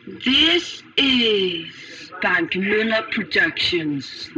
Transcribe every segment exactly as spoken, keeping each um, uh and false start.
This is Bank Møller Productions.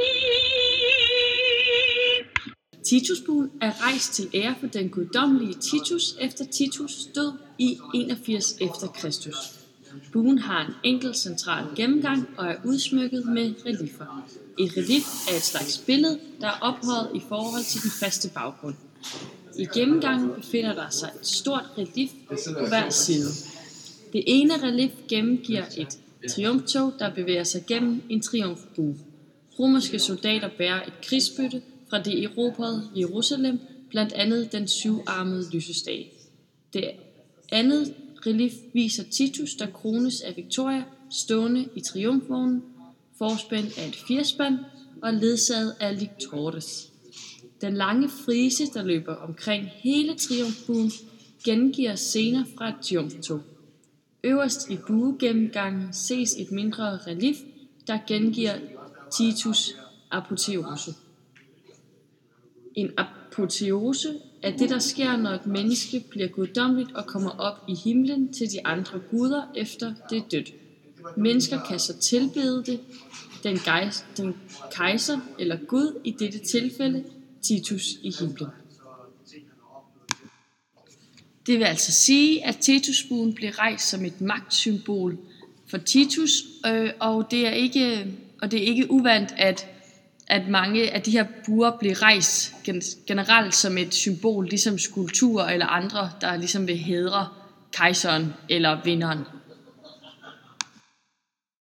Titusbuen er rejst til ære for den guddommelige Titus efter Titus' død i enogfirs efter Kristus. Buen har en enkelt central gennemgang og er udsmykket med reliefer. Et relief er et slags billede, der er ophøjet i forhold til den faste baggrund. I gennemgangen befinder der sig et stort relief på hver side. Det ene relief gennemgiver et triumftog, der bevæger sig gennem en triumfbue. Romerske soldater bærer et krigsbytte fra det erobrede Jerusalem, blandt andet den syvarmede lysestage. Det andet relief viser Titus, der krones af Victoria, stående i triumfvognen, forspændt af et firspand og ledsaget af lictores. Den lange frise, der løber omkring hele triumfbuen, gengiver scener fra et triumftog. Øverst i buegennemgangen ses et mindre relief, der gengiver Titus' apoteose. En apoteose er det, der sker, når et menneske bliver guddommeligt og kommer op i himlen til de andre guder, efter det er dødt. Mennesker kan så tilbede det, den, gejs, den kejser eller gud, i dette tilfælde Titus i himlen. Det vil altså sige, at Titusbuen blev rejst som et magtsymbol for Titus, øh, og det er ikke og det er ikke uvandt, at at mange af de her buer bliver rejst generelt som et symbol, ligesom skulpturer eller andre, der ligesom vil hædre kejseren eller vinderen.